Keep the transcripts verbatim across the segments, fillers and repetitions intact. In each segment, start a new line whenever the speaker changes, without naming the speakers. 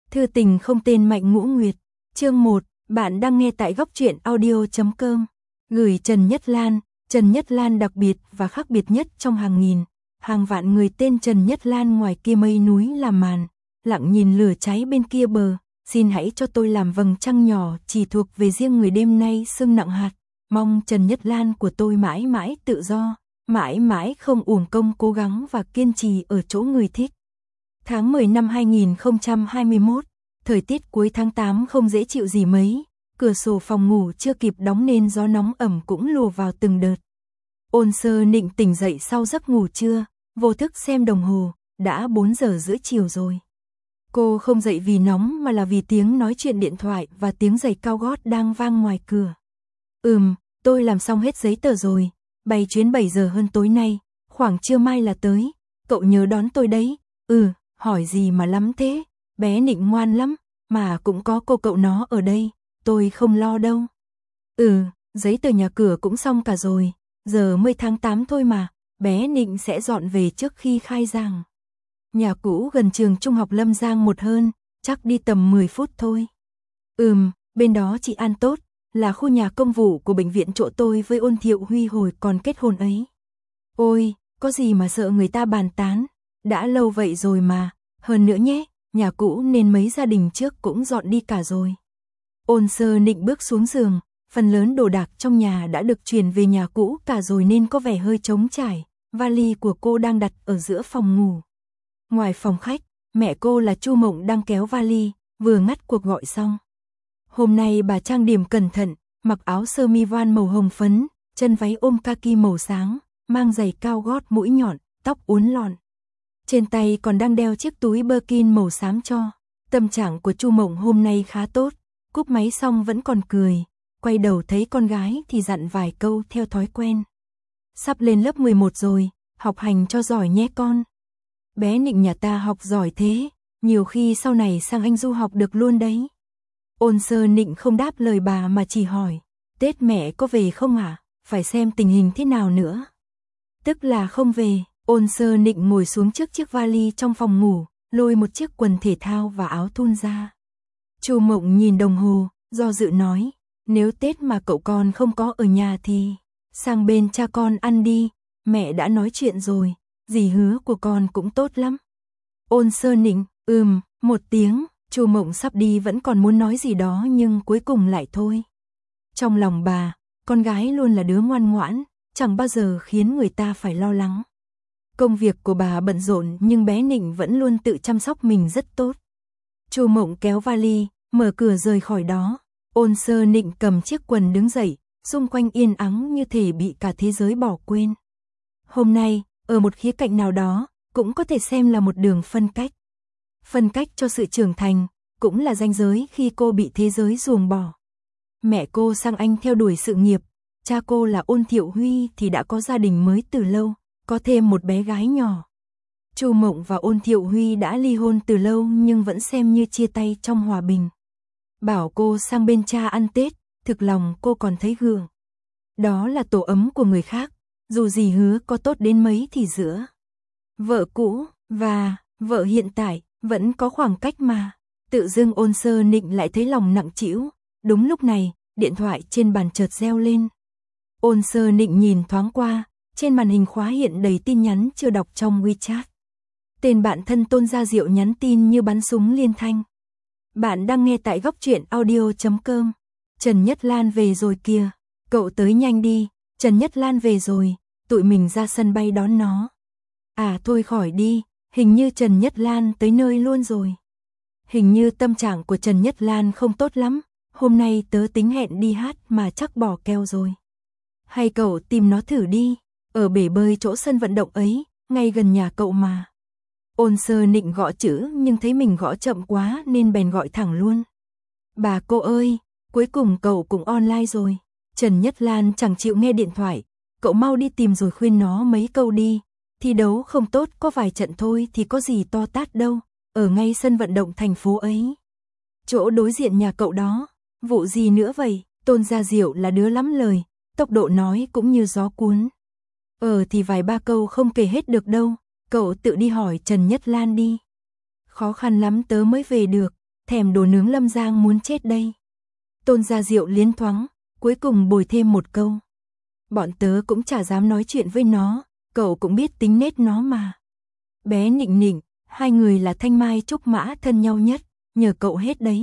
Thư tình không tên Mạnh Ngũ Nguyệt. Chương một, bạn đang nghe tại góc truyện audio chấm com. Gửi Trần Nhất Lan. Trần Nhất Lan đặc biệt và khác biệt nhất trong hàng nghìn, hàng vạn người tên Trần Nhất Lan ngoài kia mây núi làm màn, lặng nhìn lửa cháy bên kia bờ. Xin hãy cho tôi làm vầng trăng nhỏ chỉ thuộc về riêng người đêm nay sương nặng hạt. Mong Trần Nhất Lan của tôi mãi mãi tự do, mãi mãi không uổng công cố gắng và kiên trì ở chỗ người thích. Tháng mười năm hai nghìn không trăm hai mươi mốt, thời tiết cuối tháng tám không dễ chịu gì mấy, cửa sổ phòng ngủ chưa kịp đóng nên gió nóng ẩm cũng lùa vào từng đợt. Ôn Sơ Nịnh tỉnh dậy sau giấc ngủ trưa, vô thức xem đồng hồ, đã bốn giờ rưỡi chiều rồi. Cô không dậy vì nóng mà là vì tiếng nói chuyện điện thoại và tiếng giày cao gót đang vang ngoài cửa. Ừm, tôi làm xong hết giấy tờ rồi, bay chuyến bảy giờ hơn tối nay, khoảng trưa mai là tới, cậu nhớ đón tôi đấy. Ừ, hỏi gì mà lắm thế, bé Nịnh ngoan lắm, mà cũng có cô cậu nó ở đây, tôi không lo đâu. Ừ, giấy tờ nhà cửa cũng xong cả rồi, giờ mới tháng tám thôi mà, bé Nịnh sẽ dọn về trước khi khai giảng. Nhà cũ gần trường trung học Lâm Giang một hơn, chắc đi tầm mười phút thôi. Ừm, bên đó chị An tốt, là khu nhà công vụ của bệnh viện chỗ tôi với Ôn Thiệu Huy hồi còn kết hôn ấy. Ôi, có gì mà sợ người ta bàn tán, đã lâu vậy rồi mà, hơn nữa nhé, nhà cũ nên mấy gia đình trước cũng dọn đi cả rồi. Ôn Sơ Nịnh bước xuống giường, phần lớn đồ đạc trong nhà đã được chuyển về nhà cũ cả rồi nên có vẻ hơi trống trải, vali của cô đang đặt ở giữa phòng ngủ. Ngoài phòng khách, mẹ cô là Chu Mộng đang kéo vali, vừa ngắt cuộc gọi xong. Hôm nay bà trang điểm cẩn thận, mặc áo sơ mi voan màu hồng phấn, chân váy ôm kaki màu sáng, mang giày cao gót mũi nhọn, tóc uốn lọn. Trên tay còn đang đeo chiếc túi Birkin màu xám cho. Tâm trạng của Chu Mộng hôm nay khá tốt, cúp máy xong vẫn còn cười, quay đầu thấy con gái thì dặn vài câu theo thói quen. Sắp lên lớp mười một rồi, học hành cho giỏi nhé con. Bé Nịnh nhà ta học giỏi thế, nhiều khi sau này sang Anh du học được luôn đấy. Ôn Sơ Nịnh không đáp lời bà mà chỉ hỏi, Tết mẹ có về không hả? Phải xem tình hình thế nào nữa. Tức là không về. Ôn Sơ Nịnh ngồi xuống trước chiếc vali trong phòng ngủ, lôi một chiếc quần thể thao và áo thun ra. Chu Mộng nhìn đồng hồ, do dự nói, nếu Tết mà cậu con không có ở nhà thì sang bên cha con ăn đi, mẹ đã nói chuyện rồi, dì hứa của con cũng tốt lắm. Ôn Sơ Nịnh, ừm, một tiếng. Chu Mộng sắp đi vẫn còn muốn nói gì đó nhưng cuối cùng lại thôi. Trong lòng bà, con gái luôn là đứa ngoan ngoãn, chẳng bao giờ khiến người ta phải lo lắng. Công việc của bà bận rộn nhưng bé Nịnh vẫn luôn tự chăm sóc mình rất tốt. Chu Mộng kéo vali, mở cửa rời khỏi đó. Ôn Sơ Nịnh cầm chiếc quần đứng dậy, xung quanh yên ắng như thể bị cả thế giới bỏ quên. Hôm nay, ở một khía cạnh nào đó, cũng có thể xem là một đường phân cách. Phân cách cho sự trưởng thành, cũng là ranh giới khi cô bị thế giới ruồng bỏ. Mẹ cô sang Anh theo đuổi sự nghiệp, cha cô là Ôn Thiệu Huy thì đã có gia đình mới từ lâu, có thêm một bé gái nhỏ. Chu Mộng và Ôn Thiệu Huy đã ly hôn từ lâu nhưng vẫn xem như chia tay trong hòa bình. Bảo cô sang bên cha ăn Tết, thực lòng cô còn thấy gượng. Đó là tổ ấm của người khác, dù gì hứa có tốt đến mấy thì giữa vợ cũ và vợ hiện tại vẫn có khoảng cách mà. Tự dưng Ôn Sơ Nịnh lại thấy lòng nặng trĩu. Đúng lúc này, điện thoại trên bàn chợt reo lên. Ôn Sơ Nịnh nhìn thoáng qua, trên màn hình khóa hiện đầy tin nhắn chưa đọc trong WeChat. Tên bạn thân Tôn Gia Diệu nhắn tin như bắn súng liên thanh. Bạn đang nghe tại góc truyện audio chấm com. Trần Nhất Lan về rồi kìa, cậu tới nhanh đi, Trần Nhất Lan về rồi, tụi mình ra sân bay đón nó. À thôi khỏi đi, hình như Trần Nhất Lan tới nơi luôn rồi. Hình như tâm trạng của Trần Nhất Lan không tốt lắm, hôm nay tớ tính hẹn đi hát mà chắc bỏ keo rồi. Hay cậu tìm nó thử đi, ở bể bơi chỗ sân vận động ấy, ngay gần nhà cậu mà. Ôn Sơ Nịnh gõ chữ nhưng thấy mình gõ chậm quá nên bèn gọi thẳng luôn. Bà cô ơi, cuối cùng cậu cũng online rồi. Trần Nhất Lan chẳng chịu nghe điện thoại, cậu mau đi tìm rồi khuyên nó mấy câu đi. Thi đấu không tốt có vài trận thôi thì có gì to tát đâu, ở ngay sân vận động thành phố ấy. Chỗ đối diện nhà cậu đó, vụ gì nữa vậy? Tôn Gia Diệu là đứa lắm lời, tốc độ nói cũng như gió cuốn. Ờ thì vài ba câu không kể hết được đâu, cậu tự đi hỏi Trần Nhất Lan đi. Khó khăn lắm tớ mới về được, thèm đồ nướng Lâm Giang muốn chết đây. Tôn Gia Diệu liến thoáng, cuối cùng bồi thêm một câu. Bọn tớ cũng chả dám nói chuyện với nó, cậu cũng biết tính nết nó mà. Bé Nịnh Nịnh, hai người là thanh mai trúc mã thân nhau nhất, nhờ cậu hết đấy.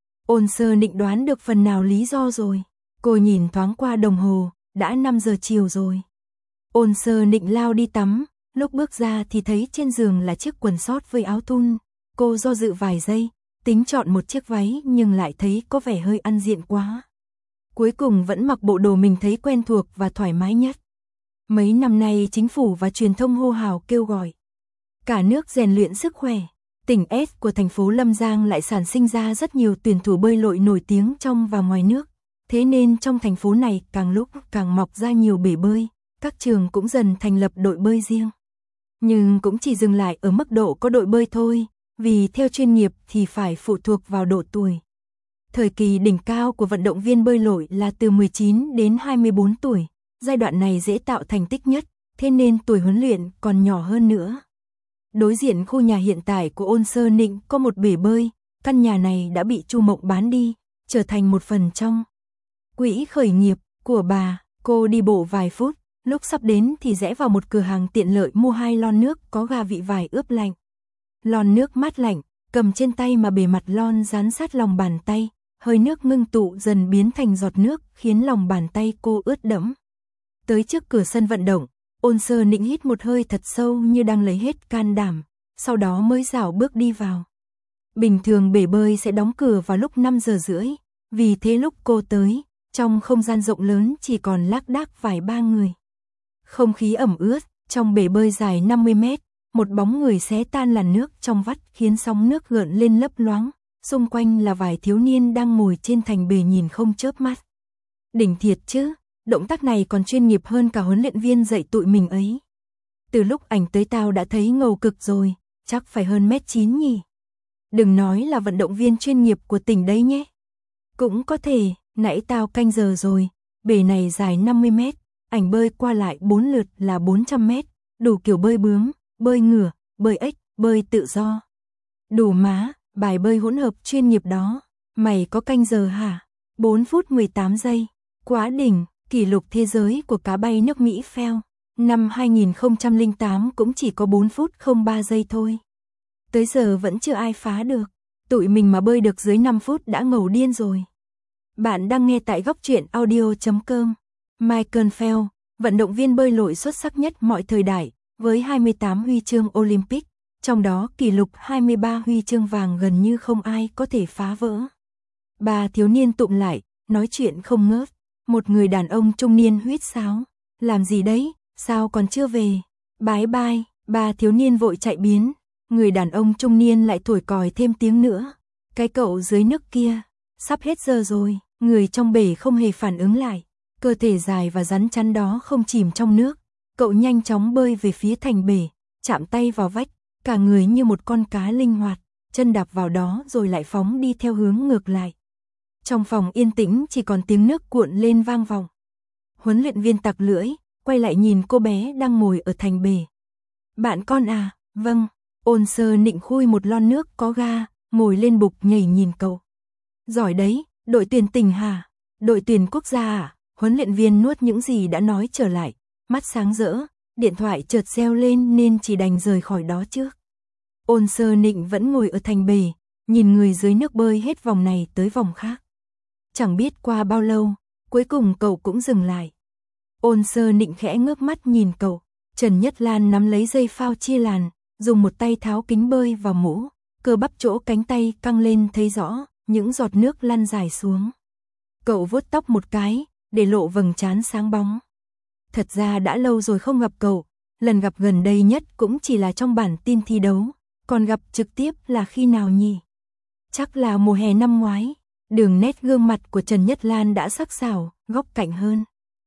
Ôn Sơ Nịnh đoán được phần nào lý do rồi. Cô nhìn thoáng qua đồng hồ, đã năm giờ chiều rồi. Ôn Sơ Nịnh lao đi tắm, lúc bước ra thì thấy trên giường là chiếc quần sót với áo thun. Cô do dự vài giây, tính chọn một chiếc váy nhưng lại thấy có vẻ hơi ăn diện quá. Cuối cùng vẫn mặc bộ đồ mình thấy quen thuộc và thoải mái nhất. Mấy năm nay chính phủ và truyền thông hô hào kêu gọi cả nước rèn luyện sức khỏe. Tỉnh S của thành phố Lâm Giang lại sản sinh ra rất nhiều tuyển thủ bơi lội nổi tiếng trong và ngoài nước. Thế nên trong thành phố này càng lúc càng mọc ra nhiều bể bơi, các trường cũng dần thành lập đội bơi riêng. Nhưng cũng chỉ dừng lại ở mức độ có đội bơi thôi, vì theo chuyên nghiệp thì phải phụ thuộc vào độ tuổi. Thời kỳ đỉnh cao của vận động viên bơi lội là từ mười chín đến hai mươi bốn tuổi, giai đoạn này dễ tạo thành tích nhất, thế nên tuổi huấn luyện còn nhỏ hơn nữa. Đối diện khu nhà hiện tại của Ôn Sơ Nịnh có một bể bơi, căn nhà này đã bị Chu Mộng bán đi, trở thành một phần trong quỹ khởi nghiệp của bà. Cô đi bộ vài phút, lúc sắp đến thì rẽ vào một cửa hàng tiện lợi mua hai lon nước có gà vị vải ướp lạnh. Lon nước mát lạnh, cầm trên tay mà bề mặt lon dán sát lòng bàn tay, hơi nước ngưng tụ dần biến thành giọt nước khiến lòng bàn tay cô ướt đẫm. Tới trước cửa sân vận động, Ôn Sơ Nịnh hít một hơi thật sâu như đang lấy hết can đảm, sau đó mới rảo bước đi vào. Bình thường bể bơi sẽ đóng cửa vào lúc năm giờ rưỡi, vì thế lúc cô tới, trong không gian rộng lớn chỉ còn lác đác vài ba người. Không khí ẩm ướt, trong bể bơi dài năm mươi mét, một bóng người xé tan làn nước trong vắt khiến sóng nước gợn lên lấp loáng, xung quanh là vài thiếu niên đang ngồi trên thành bể nhìn không chớp mắt. Đỉnh thiệt chứ, động tác này còn chuyên nghiệp hơn cả huấn luyện viên dạy tụi mình ấy. Từ lúc ảnh tới tao đã thấy ngầu cực rồi, chắc phải hơn mét chín nhỉ. Đừng nói là vận động viên chuyên nghiệp của tỉnh đấy nhé. Cũng có thể, nãy tao canh giờ rồi, bể này dài năm mươi mét, ảnh bơi qua lại bốn lượt là bốn trăm mét, đủ kiểu bơi bướm, bơi ngửa, bơi ếch, bơi tự do. Đủ má, bài bơi hỗn hợp chuyên nghiệp đó. Mày có canh giờ hả? bốn phút mười tám giây. Quá đỉnh, kỷ lục thế giới của cá bay nước Mỹ Phil. Năm hai nghìn không trăm lẻ tám cũng chỉ có bốn phút không ba giây thôi. Tới giờ vẫn chưa ai phá được. Tụi mình mà bơi được dưới năm phút đã ngầu điên rồi. Bạn đang nghe tại góc truyện audio chấm com. Michael Phelps, vận động viên bơi lội xuất sắc nhất mọi thời đại, với hai mươi tám huy chương Olympic, trong đó kỷ lục hai mươi ba huy chương vàng gần như không ai có thể phá vỡ. Ba thiếu niên tụm lại, nói chuyện không ngớt. Một người đàn ông trung niên huýt sáo. Làm gì đấy, sao còn chưa về? Bái bai, ba thiếu niên vội chạy biến. Người đàn ông trung niên lại thổi còi thêm tiếng nữa. Cái cậu dưới nước kia, sắp hết giờ rồi. Người trong bể không hề phản ứng lại. Cơ thể dài và rắn chắn đó không chìm trong nước. Cậu nhanh chóng bơi về phía thành bể, chạm tay vào vách, cả người như một con cá linh hoạt, chân đạp vào đó rồi lại phóng đi theo hướng ngược lại. Trong phòng yên tĩnh chỉ còn tiếng nước cuộn lên vang vọng. Huấn luyện viên tặc lưỡi, quay lại nhìn cô bé đang ngồi ở thành bể. Bạn con à, vâng. Ôn Sơ Nịnh khui một lon nước có ga, ngồi lên bục nhảy nhìn cậu. Giỏi đấy, đội tuyển tỉnh hả? Đội tuyển quốc gia à? Huấn luyện viên nuốt những gì đã nói trở lại, mắt sáng rỡ, điện thoại chợt reo lên nên chỉ đành rời khỏi đó trước. Ôn Sơ Nịnh vẫn ngồi ở thành bể, nhìn người dưới nước bơi hết vòng này tới vòng khác. Chẳng biết qua bao lâu, cuối cùng cậu cũng dừng lại. Ôn Sơ Nịnh khẽ ngước mắt nhìn cậu, Trần Nhất Lan nắm lấy dây phao chia làn, dùng một tay tháo kính bơi vào mũ, cơ bắp chỗ cánh tay căng lên thấy rõ, những giọt nước lăn dài xuống. Cậu vuốt tóc một cái, để lộ vầng trán sáng bóng. Thật ra đã lâu rồi không gặp cậu, lần gặp gần đây nhất cũng chỉ là trong bản tin thi đấu, còn gặp trực tiếp là khi nào nhỉ? Chắc là mùa hè năm ngoái. Đường nét gương mặt của Trần Nhất Lan đã sắc sảo, góc cạnh hơn.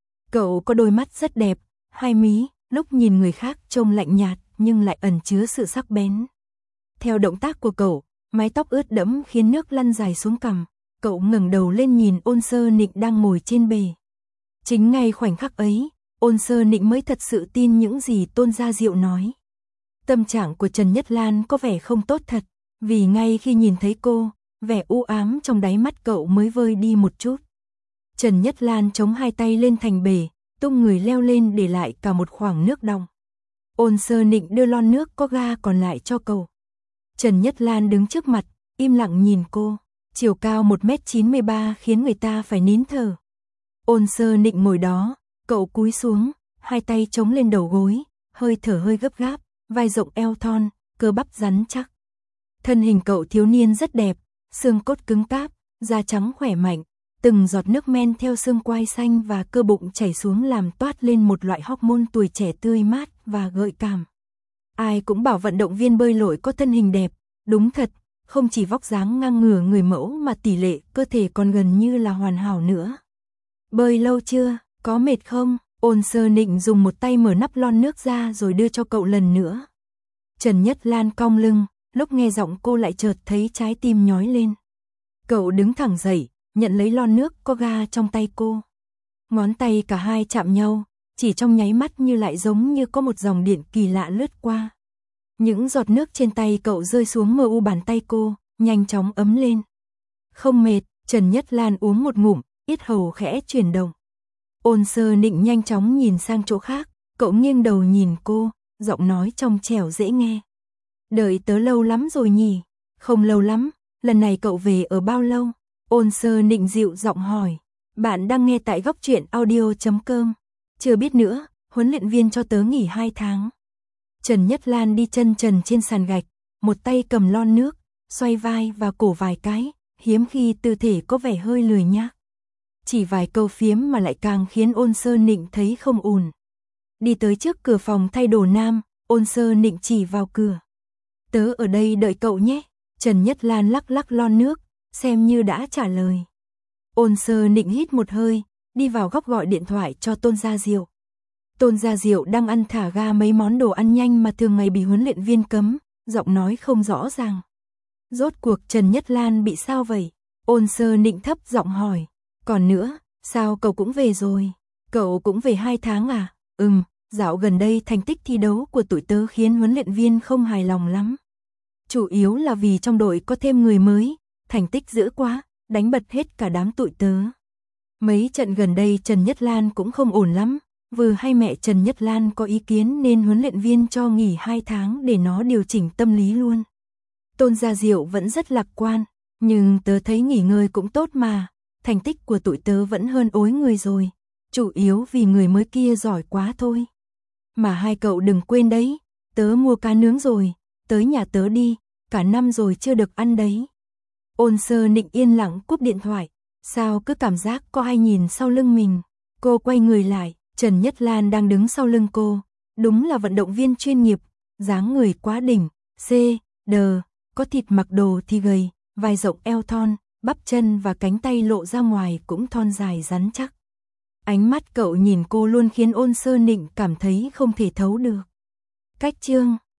Cậu có đôi mắt rất đẹp, hai mí, lúc nhìn người khác trông lạnh nhạt nhưng lại ẩn chứa sự sắc bén. Theo động tác của cậu, mái tóc ướt đẫm khiến nước lăn dài xuống cằm, cậu ngẩng đầu lên nhìn Ôn Sơ Nịnh đang ngồi trên bể. Chính ngay khoảnh khắc ấy, Ôn Sơ Nịnh mới thật sự tin những gì Tôn Gia Diệu nói. Tâm trạng của Trần Nhất Lan có vẻ không tốt thật, vì ngay khi nhìn thấy cô, vẻ u ám trong đáy mắt cậu mới vơi đi một chút. Trần Nhất Lan chống hai tay lên thành bể, tung người leo lên để lại cả một khoảng nước đọng. Ôn Sơ Nịnh đưa lon nước có ga còn lại cho cậu. Trần Nhất Lan đứng trước mặt, im lặng nhìn cô, chiều cao một mét chín mươi ba khiến người ta phải nín thở. Ôn Sơ Nịnh ngồi đó, cậu cúi xuống, hai tay chống lên đầu gối, hơi thở hơi gấp gáp, vai rộng eo thon, cơ bắp rắn chắc. Thân hình cậu thiếu niên rất đẹp, xương cốt cứng cáp, da trắng khỏe mạnh, từng giọt nước men theo xương quai xanh và cơ bụng chảy xuống làm toát lên một loại hormone tuổi trẻ tươi mát và gợi cảm. Ai cũng bảo vận động viên bơi lội có thân hình đẹp, đúng thật, không chỉ vóc dáng ngang ngửa người mẫu mà tỷ lệ cơ thể còn gần như là hoàn hảo nữa. Bơi lâu chưa, có mệt không? Ôn Sơ Nịnh dùng một tay mở nắp lon nước ra rồi đưa cho cậu lần nữa. Trần Nhất Lan cong lưng, lúc nghe giọng cô lại chợt thấy trái tim nhói lên. Cậu đứng thẳng dậy, nhận lấy lon nước có ga trong tay cô. Ngón tay cả hai chạm nhau, chỉ trong nháy mắt như lại giống như có một dòng điện kỳ lạ lướt qua. Những giọt nước trên tay cậu rơi xuống mờ u bàn tay cô, nhanh chóng ấm lên. Không mệt, Trần Nhất Lan uống một ngụm, yết hầu khẽ chuyển động. Ôn Sơ Nịnh nhanh chóng nhìn sang chỗ khác, cậu nghiêng đầu nhìn cô, giọng nói trong trẻo dễ nghe. Đợi tớ lâu lắm rồi nhỉ? Không lâu lắm, lần này cậu về ở bao lâu? Ôn Sơ Nịnh dịu giọng hỏi. Bạn đang nghe tại góc truyện audio chấm com. Chưa biết nữa, huấn luyện viên cho tớ nghỉ hai tháng. Trần Nhất Lan đi chân trần trên sàn gạch, một tay cầm lon nước, xoay vai và cổ vài cái, hiếm khi tư thể có vẻ hơi lười nhác. Chỉ vài câu phiếm mà lại càng khiến Ôn Sơ Nịnh thấy không ổn. Đi tới trước cửa phòng thay đồ nam, Ôn Sơ Nịnh chỉ vào cửa. Tớ ở đây đợi cậu nhé. Trần Nhất Lan lắc lắc lon nước, xem như đã trả lời. Ôn Sơ Nịnh hít một hơi, đi vào góc gọi điện thoại cho Tôn Gia Diệu. Tôn Gia Diệu đang ăn thả ga mấy món đồ ăn nhanh mà thường ngày bị huấn luyện viên cấm, giọng nói không rõ ràng. Rốt cuộc Trần Nhất Lan bị sao vậy? Ôn Sơ Nịnh thấp giọng hỏi. Còn nữa, sao cậu cũng về rồi? Cậu cũng về hai tháng à? Ừm, dạo gần đây thành tích thi đấu của tụi tớ khiến huấn luyện viên không hài lòng lắm. Chủ yếu là vì trong đội có thêm người mới, thành tích dữ quá, đánh bật hết cả đám tụi tớ. Mấy trận gần đây Trần Nhất Lan cũng không ổn lắm, vừa hay mẹ Trần Nhất Lan có ý kiến nên huấn luyện viên cho nghỉ hai tháng để nó điều chỉnh tâm lý luôn. Tôn Gia Diệu vẫn rất lạc quan, nhưng tớ thấy nghỉ ngơi cũng tốt mà, thành tích của tụi tớ vẫn hơn ối người rồi, chủ yếu vì người mới kia giỏi quá thôi. Mà hai cậu đừng quên đấy, tớ mua cá nướng rồi, tới nhà tớ đi, cả năm rồi chưa được ăn đấy. Ôn Sơ Nịnh yên lặng cúp điện thoại, sao cứ cảm giác có ai nhìn sau lưng mình. Cô quay người lại, Trần Nhất Lan đang đứng sau lưng cô, đúng là vận động viên chuyên nghiệp, dáng người quá đỉnh, C, D, có thịt mặc đồ thì gầy, vai rộng eo thon, bắp chân và cánh tay lộ ra ngoài cũng thon dài rắn chắc. Ánh mắt cậu nhìn cô luôn khiến Ôn Sơ Nịnh cảm thấy không thể thấu được. Cách chương